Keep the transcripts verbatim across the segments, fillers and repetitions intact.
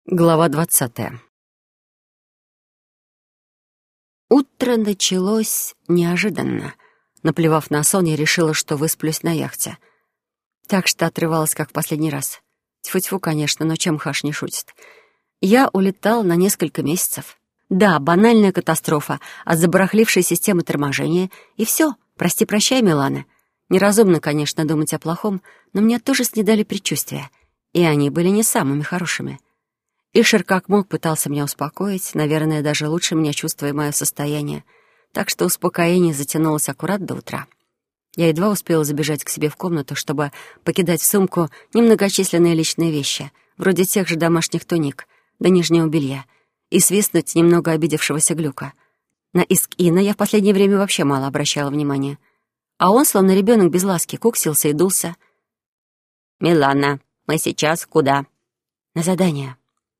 Глава двадцатая. Утро началось неожиданно. Наплевав на сон, я решила, что высплюсь на яхте. Так что отрывалась, как в последний раз. Тьфу-тьфу, конечно, но чем Хаш не шутит. Я улетал на несколько месяцев. Да, банальная катастрофа от забарахлившей системы торможения. И все, прости-прощай, Милана. Неразумно, конечно, думать о плохом, но мне тоже снедали предчувствия. И они были не самыми хорошими. Ишер как мог пытался меня успокоить, наверное, даже лучше меня чувствуя мое состояние, так что успокоение затянулось аккурат до утра. Я едва успела забежать к себе в комнату, чтобы покидать в сумку немногочисленные личные вещи, вроде тех же домашних туник, до нижнего белья, и свистнуть немного обидевшегося Глюка. На Искина я в последнее время вообще мало обращала внимания, а он, словно ребенок без ласки, куксился и дулся. «Милана, мы сейчас куда?» «На задание».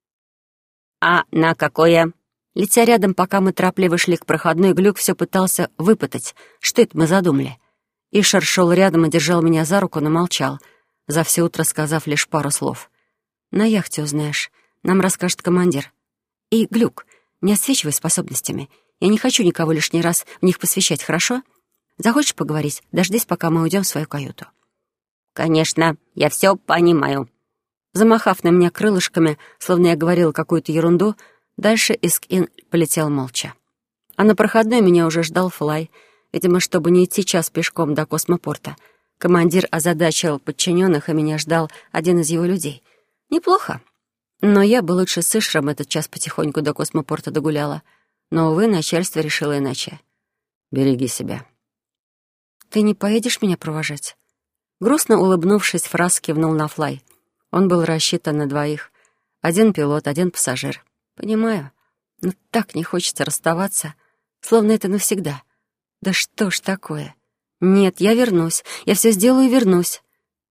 «А на какое?» Летя рядом, пока мы торопливо шли к проходной, Глюк все пытался выпытать, что это мы задумали. Ишер шел рядом и держал меня за руку, но молчал, за все утро сказав лишь пару слов. «На яхте узнаешь. Нам расскажет командир. И, Глюк, не освечивай способностями. Я не хочу никого лишний раз в них посвящать, хорошо? Захочешь поговорить? Дождись, пока мы уйдем в свою каюту». «Конечно, я все понимаю». Замахав на меня крылышками, словно я говорила какую-то ерунду, дальше Искин полетел молча. А на проходной меня уже ждал Флай. Видимо, чтобы не идти час пешком до космопорта. Командир озадачил подчиненных, и меня ждал один из его людей. Неплохо. Но я бы лучше с Ишером этот час потихоньку до космопорта догуляла. Но, увы, начальство решило иначе. «Береги себя». «Ты не поедешь меня провожать?» Грустно улыбнувшись, Фраз кивнул на Флай. Он был рассчитан на двоих. Один пилот, один пассажир. Понимаю, но так не хочется расставаться, словно это навсегда. Да что ж такое? Нет, я вернусь. Я все сделаю и вернусь.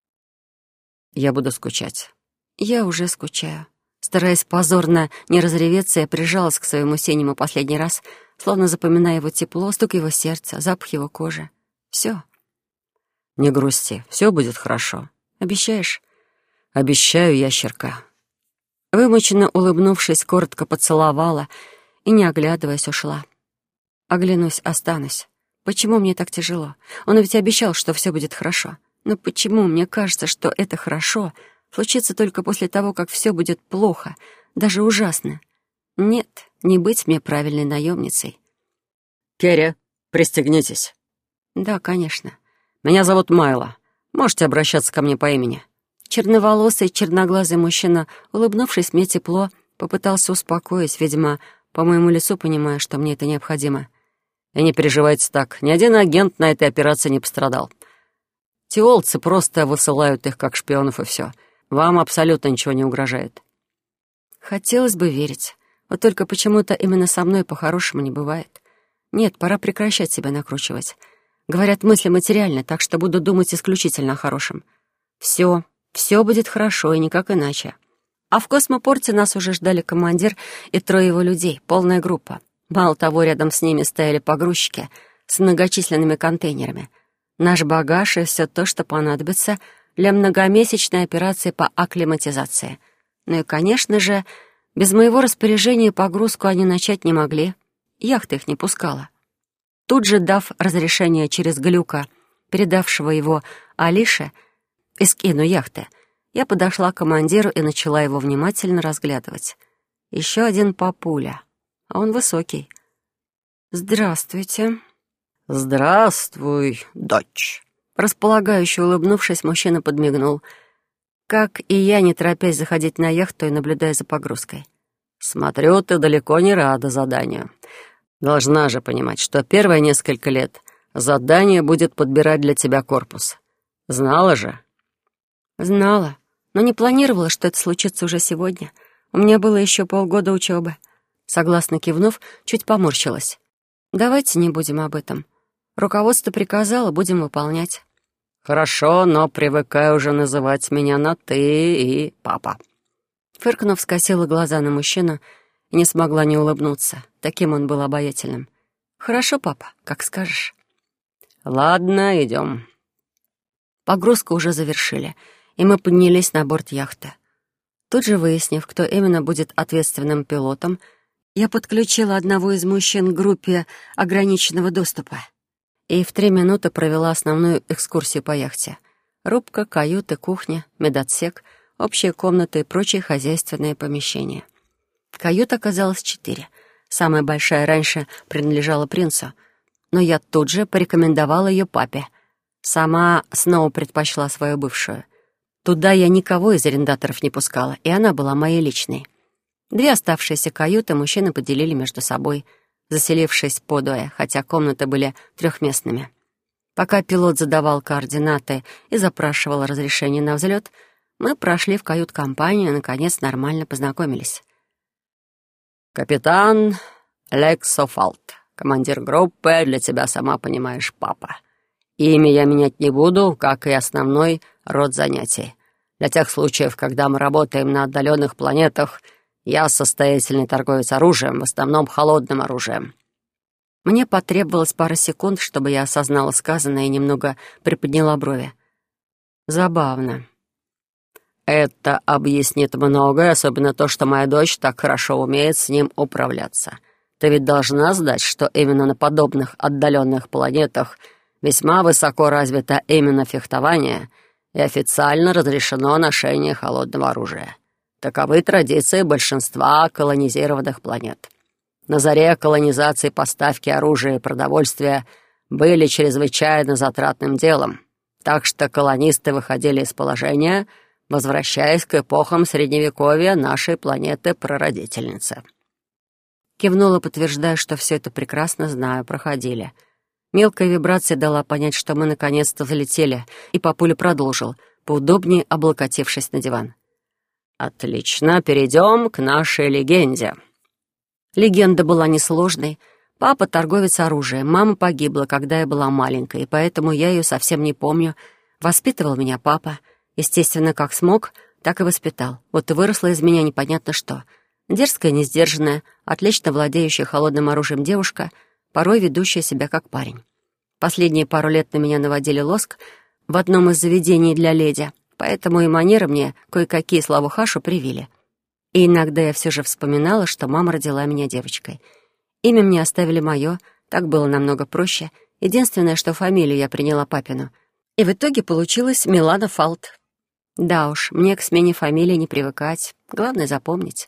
Я буду скучать. Я уже скучаю. Стараясь позорно не разреветься, я прижалась к своему синему последний раз, словно запоминая его тепло, стук его сердца, запах его кожи. Все. Не грусти, все будет хорошо. Обещаешь? Обещаю, ящерка. Вымученно улыбнувшись, коротко поцеловала и, не оглядываясь, ушла. Оглянусь, останусь. Почему мне так тяжело? Он ведь обещал, что все будет хорошо. Но почему мне кажется, что это хорошо случится только после того, как все будет плохо, даже ужасно? Нет, не быть мне правильной наемницей. Керри, пристегнитесь. Да, конечно. Меня зовут Майло. Можете обращаться ко мне по имени. Черноволосый, черноглазый мужчина, улыбнувшись мне тепло, попытался успокоить, видимо, по моему лицу понимая, что мне это необходимо. И не переживайте так, ни один агент на этой операции не пострадал. Теолцы просто высылают их как шпионов, и все. Вам абсолютно ничего не угрожает. Хотелось бы верить. Вот только почему-то именно со мной по-хорошему не бывает. Нет, пора прекращать себя накручивать. Говорят, мысли материальны, так что буду думать исключительно о хорошем. Все. Все будет хорошо и никак иначе. А в космопорте нас уже ждали командир и трое его людей, полная группа. Мало того, рядом с ними стояли погрузчики с многочисленными контейнерами. Наш багаж и все то, что понадобится для многомесячной операции по акклиматизации. Ну и, конечно же, без моего распоряжения погрузку они начать не могли. Яхта их не пускала. Тут же, дав разрешение через Глюка, передавшего его Алише, Искину яхты, я подошла к командиру и начала его внимательно разглядывать. Еще один папуля, а он высокий. «Здравствуйте». «Здравствуй, дочь». Располагающе улыбнувшись, мужчина подмигнул. Как и я, не торопясь заходить на яхту и наблюдая за погрузкой. «Смотрю, ты далеко не рада заданию. Должна же понимать, что первые несколько лет задание будет подбирать для тебя корпус. Знала же?» Знала, но не планировала, что это случится уже сегодня. У меня было еще полгода учебы. Согласно кивнув, чуть поморщилась. Давайте не будем об этом. Руководство приказало, будем выполнять. Хорошо, но привыкай уже называть меня на «ты» и «папа». Фыркнув, скосила глаза на мужчину и не смогла не улыбнуться. Таким он был обаятельным. Хорошо, папа, как скажешь. Ладно, идем. Погрузку уже завершили, и мы поднялись на борт яхты. Тут же выяснив, кто именно будет ответственным пилотом, я подключила одного из мужчин к группе ограниченного доступа и в три минуты провела основную экскурсию по яхте. Рубка, каюты, кухня, медотсек, общие комнаты и прочие хозяйственные помещения. Кают оказалось четыре. Самая большая раньше принадлежала принцу, но я тут же порекомендовала ее папе. Сама снова предпочла свою бывшую. Туда я никого из арендаторов не пускала, и она была моей личной. Две оставшиеся каюты мужчины поделили между собой, заселившись подвое, хотя комнаты были трехместными. Пока пилот задавал координаты и запрашивал разрешение на взлет, мы прошли в кают-компанию и, наконец, нормально познакомились. «Капитан Лексофалт, командир группы, для тебя, сама понимаешь, папа. Имя я менять не буду, как и основной род занятий. Для тех случаев, когда мы работаем на отдаленных планетах, я состоятельный торговец оружием, в основном холодным оружием». Мне потребовалось пара секунд, чтобы я осознала сказанное и немного приподняла брови. Забавно. «Это объяснит многое, особенно то, что моя дочь так хорошо умеет с ним управляться. Ты ведь должна знать, что именно на подобных отдаленных планетах весьма высоко развито именно фехтование и официально разрешено ношение холодного оружия. Таковы традиции большинства колонизированных планет. На заре колонизации поставки оружия и продовольствия были чрезвычайно затратным делом, так что колонисты выходили из положения, возвращаясь к эпохам Средневековья нашей планеты-прародительницы». Кивнула, подтверждая, что все это прекрасно знаю, проходили. Мелкая вибрация дала понять, что мы наконец-то залетели, и папуля продолжил, поудобнее облокотившись на диван. «Отлично, перейдем к нашей легенде». Легенда была несложной. Папа — торговец оружием, мама погибла, когда я была маленькой, и поэтому я ее совсем не помню. Воспитывал меня папа. Естественно, как смог, так и воспитал. Вот и выросла из меня непонятно что. Дерзкая, несдержанная, отлично владеющая холодным оружием девушка, порой ведущая себя как парень. Последние пару лет на меня наводили лоск в одном из заведений для леди, поэтому и манеры мне кое-какие славу-хашу привили. И иногда я все же вспоминала, что мама родила меня девочкой. Имя мне оставили мое, так было намного проще. Единственное, что фамилию я приняла папину. И в итоге получилась Милана Фалт. Да уж, мне к смене фамилии не привыкать, главное запомнить.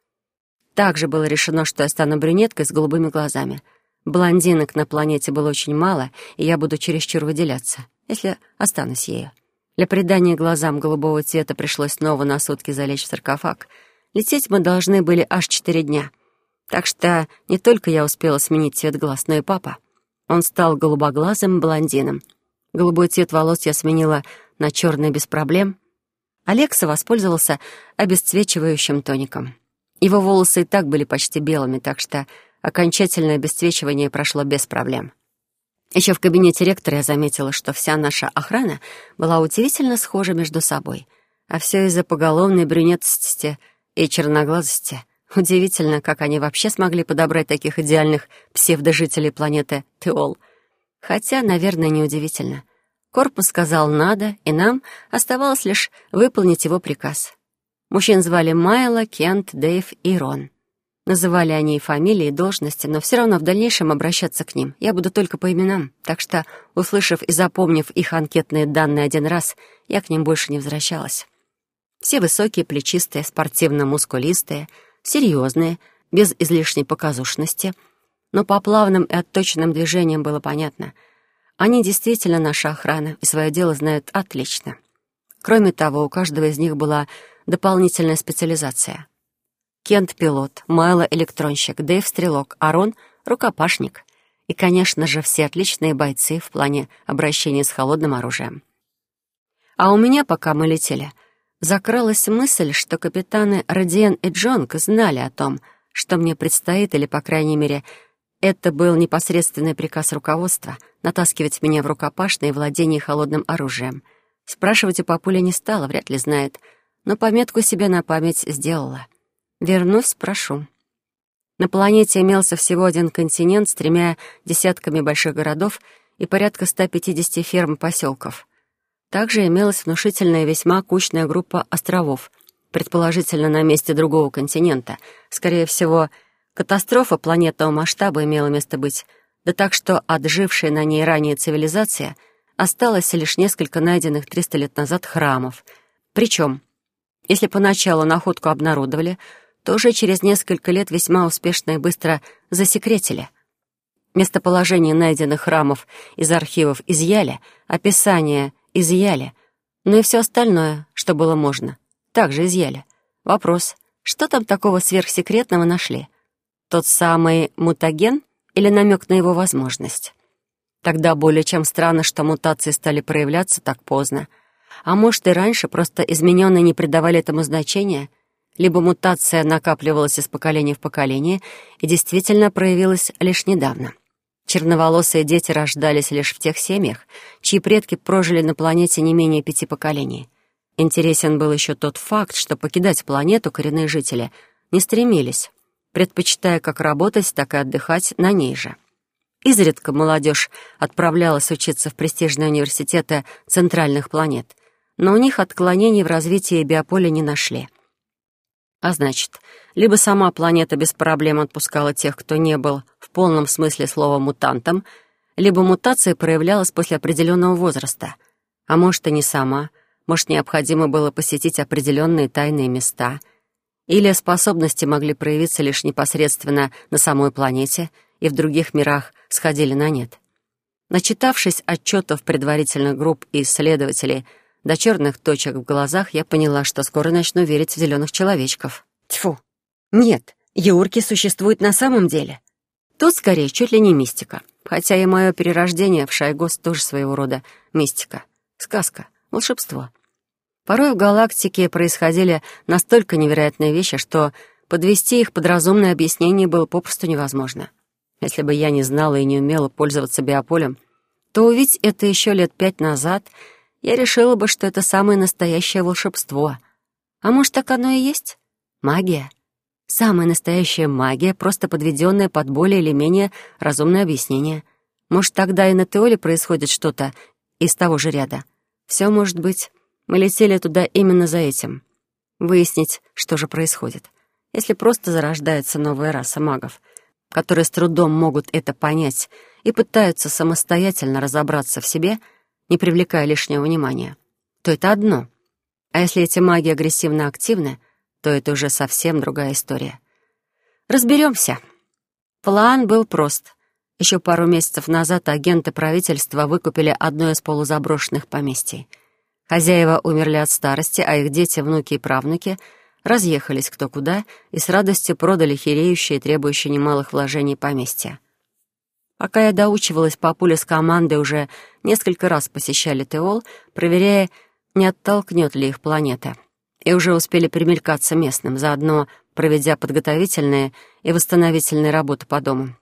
Также было решено, что я стану брюнеткой с голубыми глазами. Блондинок на планете было очень мало, и я буду чересчур выделяться, если останусь ею. Для придания глазам голубого цвета пришлось снова на сутки залечь в саркофаг. Лететь мы должны были аж четыре дня. Так что не только я успела сменить цвет глаз, но и папа. Он стал голубоглазым блондином. Голубой цвет волос я сменила на черный без проблем. Алекса воспользовался обесцвечивающим тоником. Его волосы и так были почти белыми, так что окончательное обесцвечивание прошло без проблем. Еще в кабинете ректора я заметила, что вся наша охрана была удивительно схожа между собой. А все из-за поголовной брюнетности и черноглазости. Удивительно, как они вообще смогли подобрать таких идеальных псевдожителей планеты Теол. Хотя, наверное, неудивительно. Корпус сказал «надо», и нам оставалось лишь выполнить его приказ. Мужчин звали Майло, Кент, Дэйв и Рон. Называли они и фамилии, и должности, но все равно в дальнейшем обращаться к ним я буду только по именам, так что, услышав и запомнив их анкетные данные один раз, я к ним больше не возвращалась. Все высокие, плечистые, спортивно-мускулистые, серьезные, без излишней показушности, но по плавным и отточенным движениям было понятно. Они действительно наша охрана и свое дело знают отлично. Кроме того, у каждого из них была дополнительная специализация. Кент — пилот, Майло — электронщик, Дэйв — стрелок, а Рон — рукопашник. И, конечно же, все отличные бойцы в плане обращения с холодным оружием. А у меня, пока мы летели, закралась мысль, что капитаны Родиен и Джонг знали о том, что мне предстоит, или, по крайней мере, это был непосредственный приказ руководства натаскивать меня в рукопашное владение холодным оружием. Спрашивать у папуля не стала, вряд ли знает, но пометку себе на память сделала. Вернусь, спрошу. На планете имелся всего один континент с тремя десятками больших городов и порядка ста пятидесяти ферм и поселков. Также имелась внушительная весьма кучная группа островов, предположительно на месте другого континента. Скорее всего, катастрофа планетного масштаба имела место быть, да так что отжившая на ней ранее цивилизация осталось лишь несколько найденных триста лет назад храмов. Причем, если поначалу находку обнародовали, то уже через несколько лет весьма успешно и быстро засекретили. Местоположение найденных храмов из архивов изъяли, описание изъяли, но и все остальное, что было можно, также изъяли. Вопрос, что там такого сверхсекретного нашли? Тот самый мутаген или намек на его возможность? Тогда более чем странно, что мутации стали проявляться так поздно. А может, и раньше просто измененные не придавали этому значения, либо мутация накапливалась из поколения в поколение и действительно проявилась лишь недавно. Черноволосые дети рождались лишь в тех семьях, чьи предки прожили на планете не менее пяти поколений. Интересен был еще тот факт, что покидать планету коренные жители не стремились, предпочитая как работать, так и отдыхать на ней же. Изредка молодежь отправлялась учиться в престижные университеты центральных планет, но у них отклонений в развитии биополя не нашли. А значит, либо сама планета без проблем отпускала тех, кто не был в полном смысле слова мутантом, либо мутация проявлялась после определенного возраста. А может, и не сама, может, необходимо было посетить определенные тайные места, или способности могли проявиться лишь непосредственно на самой планете и в других мирах сходили на нет. Начитавшись отчетов предварительных групп и исследователей до черных точек в глазах, я поняла, что скоро начну верить в зеленых человечков. Тьфу! Нет, яурки существуют на самом деле. Тут скорее чуть ли не мистика. Хотя и мое перерождение в Шайгос тоже своего рода мистика. Сказка, волшебство. Порой в галактике происходили настолько невероятные вещи, что подвести их под разумное объяснение было попросту невозможно. Если бы я не знала и не умела пользоваться биополем, то увидеть это еще лет пять назад я решила бы, что это самое настоящее волшебство. А может, так оно и есть? Магия. Самая настоящая магия, просто подведенная под более или менее разумное объяснение. Может, тогда и на Теоле происходит что-то из того же ряда. Все может быть. Мы летели туда именно за этим. Выяснить, что же происходит. Если просто зарождается новая раса магов, которые с трудом могут это понять и пытаются самостоятельно разобраться в себе, не привлекая лишнего внимания, то это одно. А если эти маги агрессивно-активны, то это уже совсем другая история. Разберемся. План был прост. Еще пару месяцев назад агенты правительства выкупили одно из полузаброшенных поместий. Хозяева умерли от старости, а их дети, внуки и правнуки разъехались кто куда и с радостью продали хиреющие и требующие немалых вложений поместья. Пока я доучивалась, папуля с командой уже несколько раз посещали Теол, проверяя, не оттолкнет ли их планета, и уже успели примелькаться местным, заодно проведя подготовительные и восстановительные работы по дому.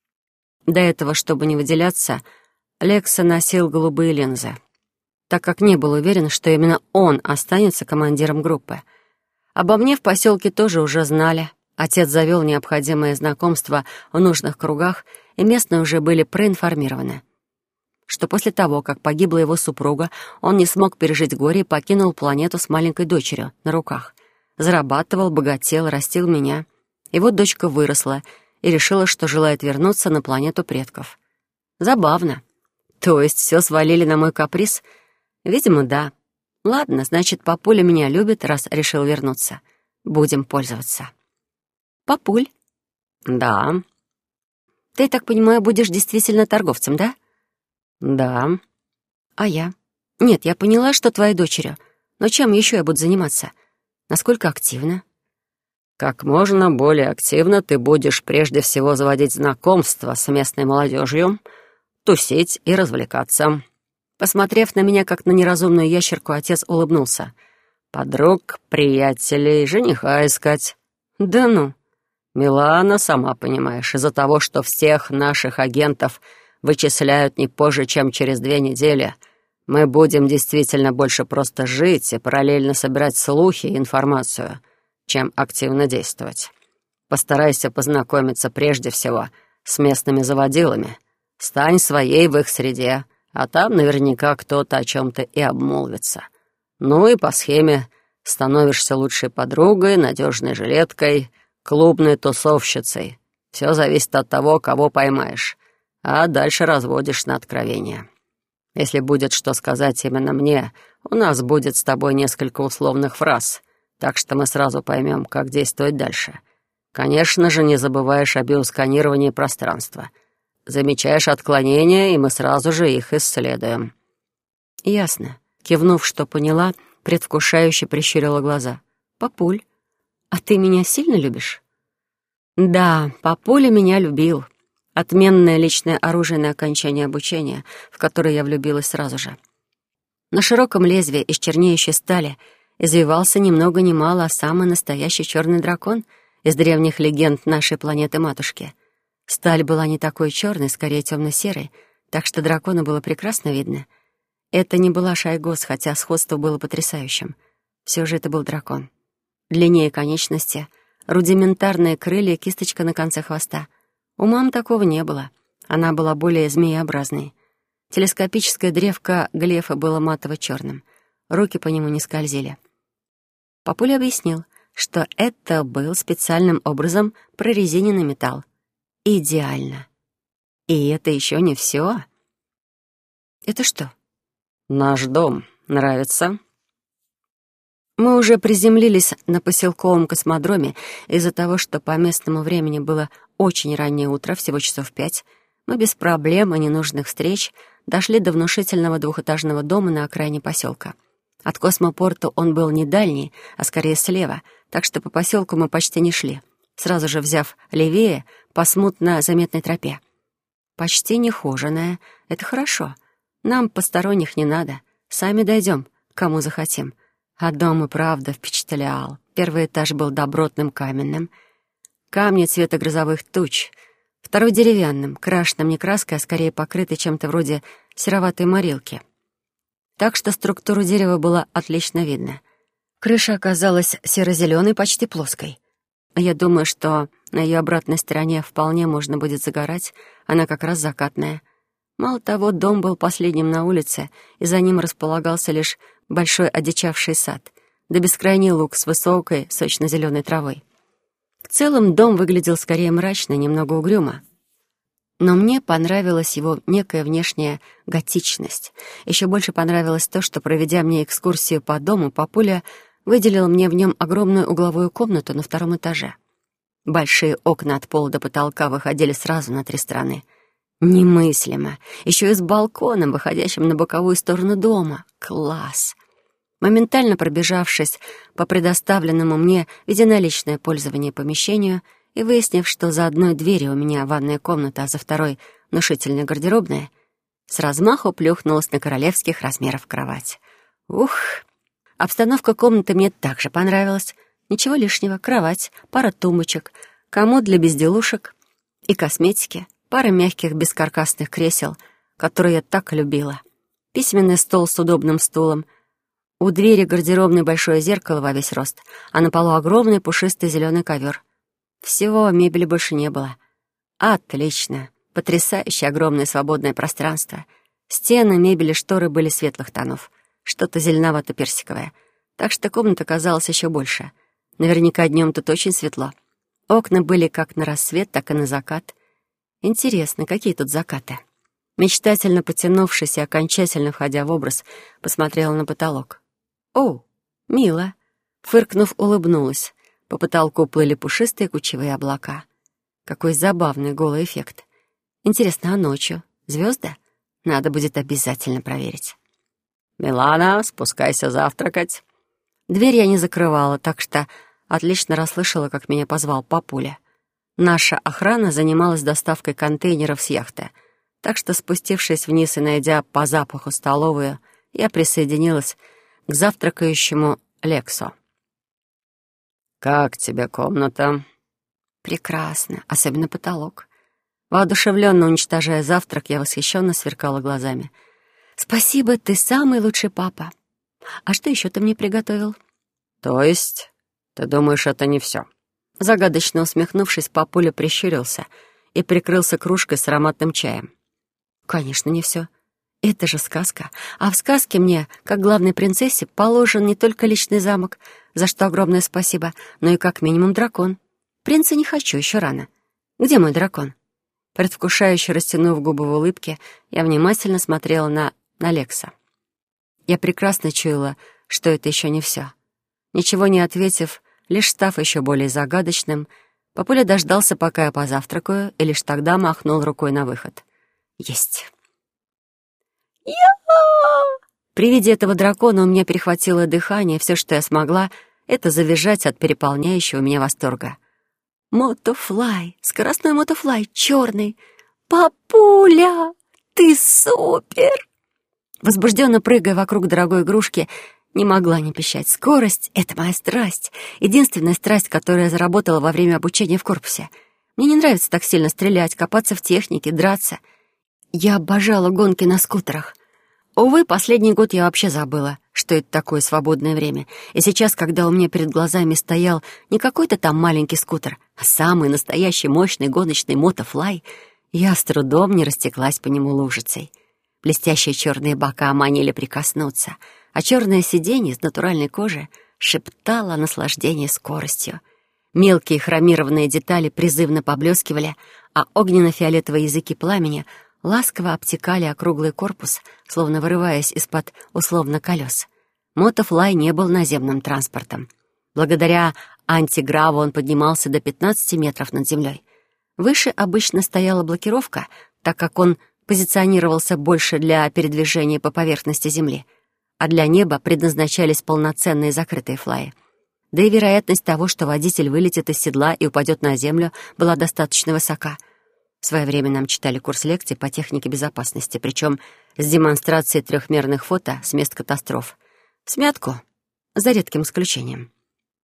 До этого, чтобы не выделяться, Лекса носил голубые линзы, так как не был уверен, что именно он останется командиром группы. Обо мне в поселке тоже уже знали. Отец завел необходимое знакомство в нужных кругах, и местные уже были проинформированы, что после того, как погибла его супруга, он не смог пережить горе и покинул планету с маленькой дочерью на руках. Зарабатывал, богател, растил меня. И вот дочка выросла и решила, что желает вернуться на планету предков. Забавно. То есть все свалили на мой каприз? Видимо, да. Ладно, значит, папуля меня любит, раз решил вернуться. Будем пользоваться. Папуль? Да. Ты, так понимаю, будешь действительно торговцем, да? Да. А я? Нет, я поняла, что твоей дочерью. Но чем еще я буду заниматься? Насколько активно? Как можно более активно ты будешь прежде всего заводить знакомства с местной молодежью, тусить и развлекаться. Посмотрев на меня, как на неразумную ящерку, отец улыбнулся. Подруг, приятелей, жениха искать. Да ну. Милана, сама понимаешь, из-за того, что всех наших агентов вычисляют не позже, чем через две недели, мы будем действительно больше просто жить и параллельно собирать слухи и информацию, чем активно действовать. Постарайся познакомиться прежде всего с местными заводилами. Стань своей в их среде, а там наверняка кто-то о чем-то и обмолвится. Ну и по схеме Становишься лучшей подругой, надежной жилеткой, клубной тусовщицей. Все зависит от того, кого поймаешь, а дальше разводишь на откровения. Если будет что сказать именно мне, у нас будет с тобой несколько условных фраз, так что мы сразу поймем, как действовать дальше. Конечно же, не забываешь о биосканировании пространства. Замечаешь отклонения, и мы сразу же их исследуем». «Ясно». Кивнув, что поняла, предвкушающе прищурила глаза. «Папуль, а ты меня сильно любишь?» «Да, папуля меня любил. Отменное личное оружие на окончание обучения, в которое я влюбилась сразу же. На широком лезвии из чернеющей стали извивался ни много ни мало, а самый настоящий черный дракон из древних легенд нашей планеты-матушки. Сталь была не такой черной, скорее темно-серой, так что дракона было прекрасно видно. Это не была Шайгос, хотя сходство было потрясающим. Все же это был дракон. Длиннее конечности, рудиментарные крылья, кисточка на конце хвоста. У мам такого не было. Она была более змееобразной. Телескопическая древко глефа было матово-черным. Руки по нему не скользили. Папуля объяснил, что это был специальным образом прорезиненный металл. Идеально. И это еще не все. «Это что?» «Наш дом. Нравится?» Мы уже приземлились на поселковом космодроме. Из-за того, что по местному времени было очень раннее утро, всего часов пять, мы без проблем и ненужных встреч дошли до внушительного двухэтажного дома на окраине поселка. От космопорта он был не дальний, а скорее слева, так что по поселку мы почти не шли, сразу же взяв левее по смутно заметной тропе. Почти нехоженая. Это хорошо. Нам посторонних не надо. Сами дойдем, кому захотим. А дом и правда впечатлял. Первый этаж был добротным каменным. Камни цвета грозовых туч. Второй деревянным, крашенным не краской, а скорее покрытый чем-то вроде сероватой морилки. Так что структуру дерева было отлично видно. Крыша оказалась серо-зеленой, почти плоской. Я думаю, что на ее обратной стороне вполне можно будет загорать. Она как раз закатная. Мало того, дом был последним на улице, и за ним располагался лишь большой одичавший сад, да бескрайний луг с высокой, сочно-зеленой травой. В целом дом выглядел скорее мрачно, немного угрюмо. Но мне понравилась его некая внешняя готичность. Еще больше понравилось то, что, проведя мне экскурсию по дому, папуля выделил мне в нем огромную угловую комнату на втором этаже. Большие окна от пола до потолка выходили сразу на три стороны. Немыслимо. Еще и с балконом, выходящим на боковую сторону дома. Класс! Моментально пробежавшись по предоставленному мне в единоличное пользование помещению и выяснив, что за одной дверью у меня ванная комната, а за второй — внушительная гардеробная, с размаху плюхнулась на королевских размеров кровать. Ух! Обстановка комнаты мне также понравилась. Ничего лишнего. Кровать, пара тумбочек, комод для безделушек и косметики, пара мягких бескаркасных кресел, которые я так любила, письменный стол с удобным стулом, у двери гардеробной большое зеркало во весь рост, а на полу огромный пушистый зеленый ковер. Всего мебели больше не было. Отлично. Потрясающе огромное свободное пространство. Стены, мебель и шторы были светлых тонов. Что-то зеленовато-персиковое. Так что комната казалась еще больше. Наверняка днем тут очень светло. Окна были как на рассвет, так и на закат. Интересно, какие тут закаты? Мечтательно потянувшись и окончательно входя в образ, посмотрела на потолок. «О, мило!» Фыркнув, улыбнулась. По потолку плыли пушистые кучевые облака. Какой забавный голый эффект. Интересно, а ночью? Звезды? Надо будет обязательно проверить. «Милана, спускайся завтракать». Дверь я не закрывала, так что отлично расслышала, как меня позвал папуля. Наша охрана занималась доставкой контейнеров с яхты, так что, спустившись вниз и найдя по запаху столовую, я присоединилась к завтракающему Лексу. «Как тебе комната?» «Прекрасно, особенно потолок». Воодушевленно уничтожая завтрак, я восхищенно сверкала глазами. «Спасибо, ты самый лучший папа. А что еще ты мне приготовил?» «То есть, ты думаешь, это не все?» Загадочно усмехнувшись, папуля прищурился и прикрылся кружкой с ароматным чаем. «Конечно, не все. Это же сказка. А в сказке мне, как главной принцессе, положен не только личный замок, за что огромное спасибо, но и как минимум дракон. Принца не хочу, еще рано. Где мой дракон? Предвкушающе растянув губы в улыбке, я внимательно смотрела на, на Лекса. Я прекрасно чуяла, что это еще не все. Ничего не ответив, лишь став еще более загадочным, папуля дождался, пока я позавтракаю, и лишь тогда махнул рукой на выход. Есть. Я! При виде этого дракона у меня перехватило дыхание, все, что я смогла, это завизжать от переполняющего меня восторга. Мотофлай, скоростной мотофлай, черный. Папуля, ты супер! Возбужденно прыгая вокруг дорогой игрушки, не могла не пищать. Скорость — это моя страсть. Единственная страсть, которую я заработала во время обучения в корпусе. Мне не нравится так сильно стрелять, копаться в технике, драться. Я обожала гонки на скутерах. Увы, последний год я вообще забыла, что это такое свободное время. И сейчас, когда у меня перед глазами стоял не какой-то там маленький скутер, а самый настоящий мощный гоночный мотофлай, я с трудом не растеклась по нему лужицей. Блестящие черные бока манили прикоснуться, а черное сиденье из натуральной кожи шептало о наслаждении скоростью. Мелкие хромированные детали призывно поблескивали, а огненно-фиолетовые языки пламени ласково обтекали округлый корпус, словно вырываясь из-под условно колес. Мотофлай не был наземным транспортом. Благодаря антиграву он поднимался до пятнадцати метров над землей. Выше обычно стояла блокировка, так как он позиционировался больше для передвижения по поверхности земли, а для неба предназначались полноценные закрытые флаи. Да и вероятность того, что водитель вылетит из седла и упадет на землю, была достаточно высока. В свое время нам читали курс лекций по технике безопасности, причем с демонстрацией трехмерных фото с мест катастроф. Всмятку, за редким исключением.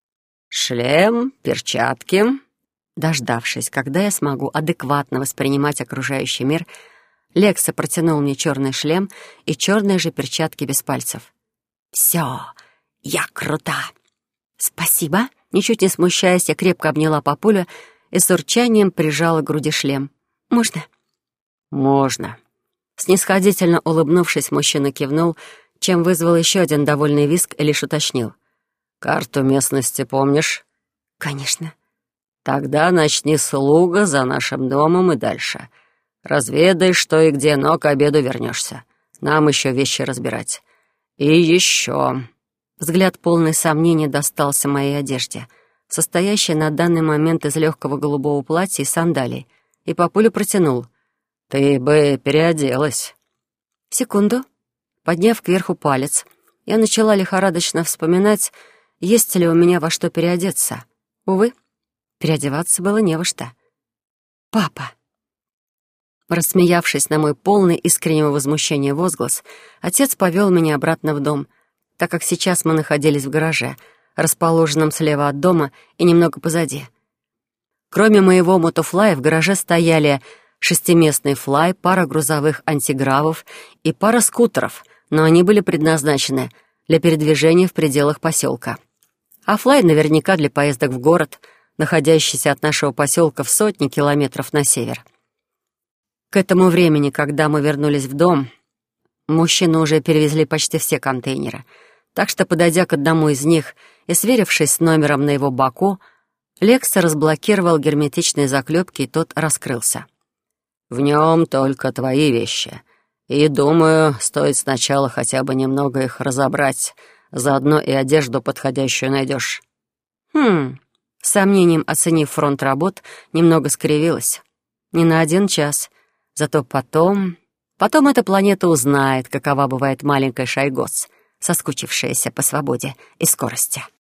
«Шлем, перчатки». Дождавшись, когда я смогу адекватно воспринимать окружающий мир, Лекса протянул мне черный шлем и черные же перчатки без пальцев. «Все, я крута!» «Спасибо!» Ничуть не смущаясь, я крепко обняла папулю и с урчанием прижала к груди шлем. «Можно?» «Можно». Снисходительно улыбнувшись, мужчина кивнул, чем вызвал еще один довольный визг и лишь уточнил. «Карту местности помнишь?» «Конечно». «Тогда начни с луга за нашим домом и дальше. Разведай, что и где, но к обеду вернешься. Нам еще вещи разбирать. И еще...» Взгляд полный сомнений достался моей одежде, состоящей на данный момент из легкого голубого платья и сандалий, и папуля протянул. «Ты бы переоделась». Секунду. Подняв кверху палец, я начала лихорадочно вспоминать, есть ли у меня во что переодеться. Увы, переодеваться было не во что. «Папа!» Рассмеявшись на мой полный искреннего возмущения возглас, отец повел меня обратно в дом, так как сейчас мы находились в гараже, расположенном слева от дома и немного позади. Кроме моего мотофлая в гараже стояли шестиместный флай, пара грузовых антигравов и пара скутеров, но они были предназначены для передвижения в пределах поселка. А флай наверняка для поездок в город, находящийся от нашего поселка в сотни километров на север. К этому времени, когда мы вернулись в дом, мужчины уже перевезли почти все контейнеры, так что, подойдя к одному из них и сверившись с номером на его боку, Лекса разблокировал герметичные заклепки, и тот раскрылся. «В нем только твои вещи. И, думаю, стоит сначала хотя бы немного их разобрать. Заодно и одежду подходящую найдешь». «Хм...» С сомнением оценив фронт работ, немного скривилась. «Не на один час. Зато потом... Потом эта планета узнает, какова бывает маленькая Шайгос, соскучившаяся по свободе и скорости».